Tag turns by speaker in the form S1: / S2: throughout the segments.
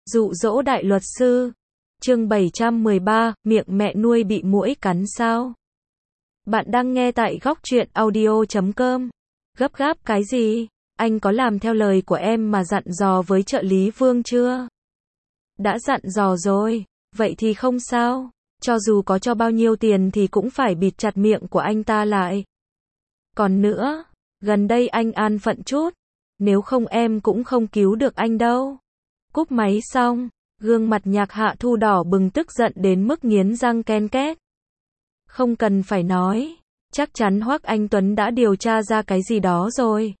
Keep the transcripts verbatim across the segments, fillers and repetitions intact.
S1: Dụ dỗ đại luật sư. Chương bảy trăm mười ba, miệng mẹ nuôi bị muỗi cắn sao? Bạn đang nghe tại góc truyện audio chấm com. Gấp gáp cái gì? Anh có làm theo lời của em mà dặn dò với trợ lý Vương chưa? Đã dặn dò rồi, vậy thì không sao. Cho dù có cho bao nhiêu tiền thì cũng phải bịt chặt miệng của anh ta lại. Còn nữa, gần đây anh an phận chút, nếu không em cũng không cứu được anh đâu. Cúp máy xong, gương mặt Nhạc Hạ Thu đỏ bừng tức giận đến mức nghiến răng ken két. Không cần phải nói, chắc chắn Hoắc Anh Tuấn đã điều tra ra cái gì đó rồi.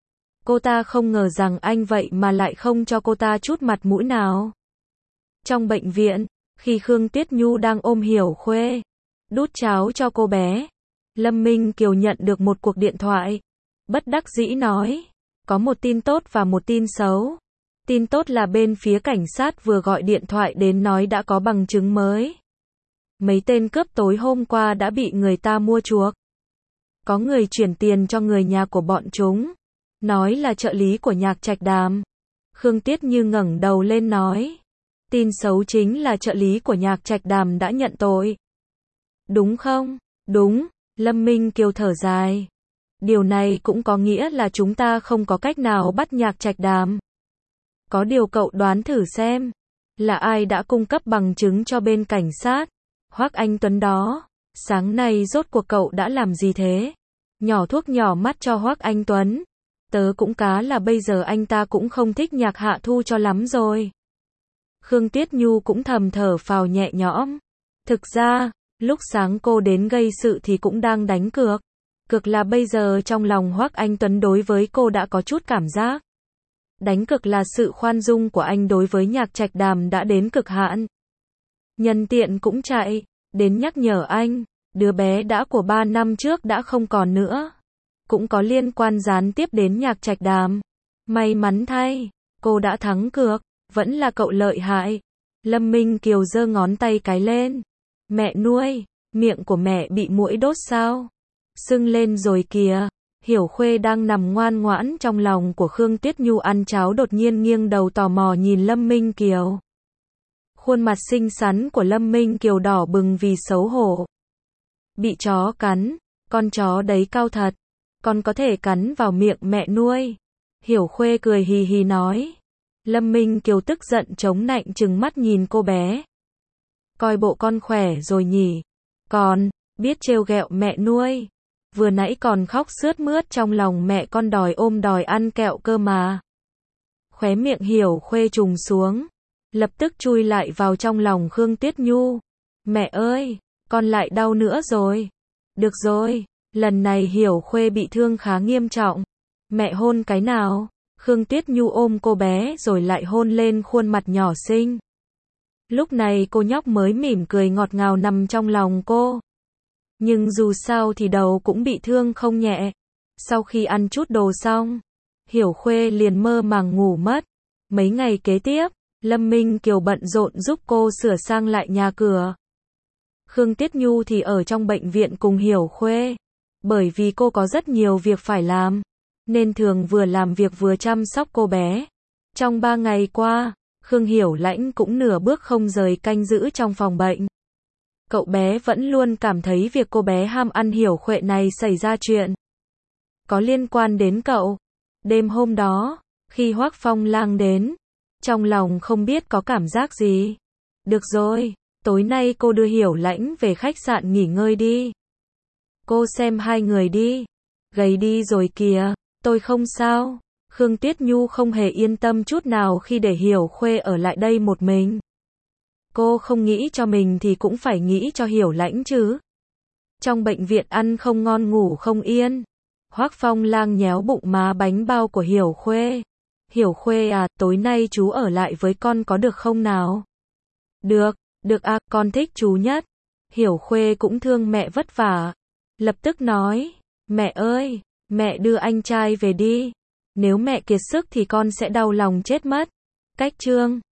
S1: Cô ta không ngờ rằng anh vậy mà lại không cho cô ta chút mặt mũi nào. Trong bệnh viện, khi Khương Tiết Nhu đang ôm Hiểu Khuê, đút cháo cho cô bé, Lâm Minh Kiều nhận được một cuộc điện thoại. Bất đắc dĩ nói, có một tin tốt và một tin xấu. Tin tốt là bên phía cảnh sát vừa gọi điện thoại đến nói đã có bằng chứng mới. Mấy tên cướp tối hôm qua đã bị người ta mua chuộc. Có người chuyển tiền cho người nhà của bọn chúng, nói là trợ lý của Nhạc Trạch Đàm. Khương Tiết Như ngẩng đầu lên nói, tin xấu chính là trợ lý của Nhạc Trạch Đàm đã nhận tội. Đúng không? Đúng, Lâm Minh Kiều thở dài. Điều này cũng có nghĩa là chúng ta không có cách nào bắt Nhạc Trạch Đàm. Có điều cậu đoán thử xem, là ai đã cung cấp bằng chứng cho bên cảnh sát? Hoắc Anh Tuấn đó. Sáng nay rốt cuộc cậu đã làm gì thế? Nhỏ thuốc nhỏ mắt cho Hoắc Anh Tuấn. Tớ cũng cá là bây giờ anh ta cũng không thích Nhạc Hạ Thu cho lắm rồi. Khương Tiết Nhu cũng thầm thở phào nhẹ nhõm. Thực ra, lúc sáng cô đến gây sự thì cũng đang đánh cược. Cực là bây giờ trong lòng Hoắc Anh Tuấn đối với cô đã có chút cảm giác. Đánh cực là sự khoan dung của anh đối với Nhạc Trạch Đàm đã đến cực hạn. Nhân tiện cũng chạy, đến nhắc nhở anh, đứa bé đã của ba năm trước đã không còn nữa. Cũng có liên quan gián tiếp đến Nhạc Trạch Đàm. May mắn thay, cô đã thắng cược, vẫn là cậu lợi hại. Lâm Minh Kiều giơ ngón tay cái lên. Mẹ nuôi, miệng của mẹ bị muỗi đốt sao? Sưng lên rồi kìa. Hiểu Khuê đang nằm ngoan ngoãn trong lòng của Khương Tiết Nhu ăn cháo đột nhiên nghiêng đầu tò mò nhìn Lâm Minh Kiều. Khuôn mặt xinh xắn của Lâm Minh Kiều đỏ bừng vì xấu hổ. Bị chó cắn, con chó đấy cao thật, con có thể cắn vào miệng mẹ nuôi. Hiểu Khuê cười hì hì nói. Lâm Minh Kiều tức giận chống nạnh trừng mắt nhìn cô bé. Coi bộ con khỏe rồi nhỉ, còn biết trêu ghẹo mẹ nuôi. Vừa nãy còn khóc sướt mướt trong lòng mẹ con đòi ôm đòi ăn kẹo cơ mà. Khóe miệng Hiểu Khuê trùng xuống, lập tức chui lại vào trong lòng Khương Tiết Nhu. Mẹ ơi, con lại đau nữa rồi. Được rồi, lần này Hiểu Khuê bị thương khá nghiêm trọng. Mẹ hôn cái nào? Khương Tiết Nhu ôm cô bé rồi lại hôn lên khuôn mặt nhỏ xinh. Lúc này cô nhóc mới mỉm cười ngọt ngào nằm trong lòng cô. Nhưng dù sao thì đầu cũng bị thương không nhẹ. Sau khi ăn chút đồ xong, Hiểu Khuê liền mơ màng ngủ mất. Mấy ngày kế tiếp, Lâm Minh Kiều bận rộn giúp cô sửa sang lại nhà cửa. Khương Tiết Nhu thì ở trong bệnh viện cùng Hiểu Khuê. Bởi vì cô có rất nhiều việc phải làm, nên thường vừa làm việc vừa chăm sóc cô bé. Trong ba ngày qua, Khương Hiểu Lãnh cũng nửa bước không rời canh giữ trong phòng bệnh. Cậu bé vẫn luôn cảm thấy việc cô bé ham ăn Hiểu Khuê này xảy ra chuyện có liên quan đến cậu. Đêm hôm đó, khi Hoắc Phong Lang đến, trong lòng không biết có cảm giác gì. Được rồi, tối nay cô đưa Hiểu Lãnh về khách sạn nghỉ ngơi đi. Cô xem hai người đi. Gầy đi rồi kìa, tôi không sao. Khương Tiết Nhu không hề yên tâm chút nào khi để Hiểu Khuê ở lại đây một mình. Cô không nghĩ cho mình thì cũng phải nghĩ cho Hiểu Lãnh chứ. Trong bệnh viện ăn không ngon ngủ không yên. Hoắc Phong Lang nhéo bụng má bánh bao của Hiểu Khuê. Hiểu Khuê à, tối nay chú ở lại với con có được không nào? Được, được à, con thích chú nhất. Hiểu Khuê cũng thương mẹ vất vả. Lập tức nói, mẹ ơi, mẹ đưa anh trai về đi. Nếu mẹ kiệt sức thì con sẽ đau lòng chết mất. Cách chương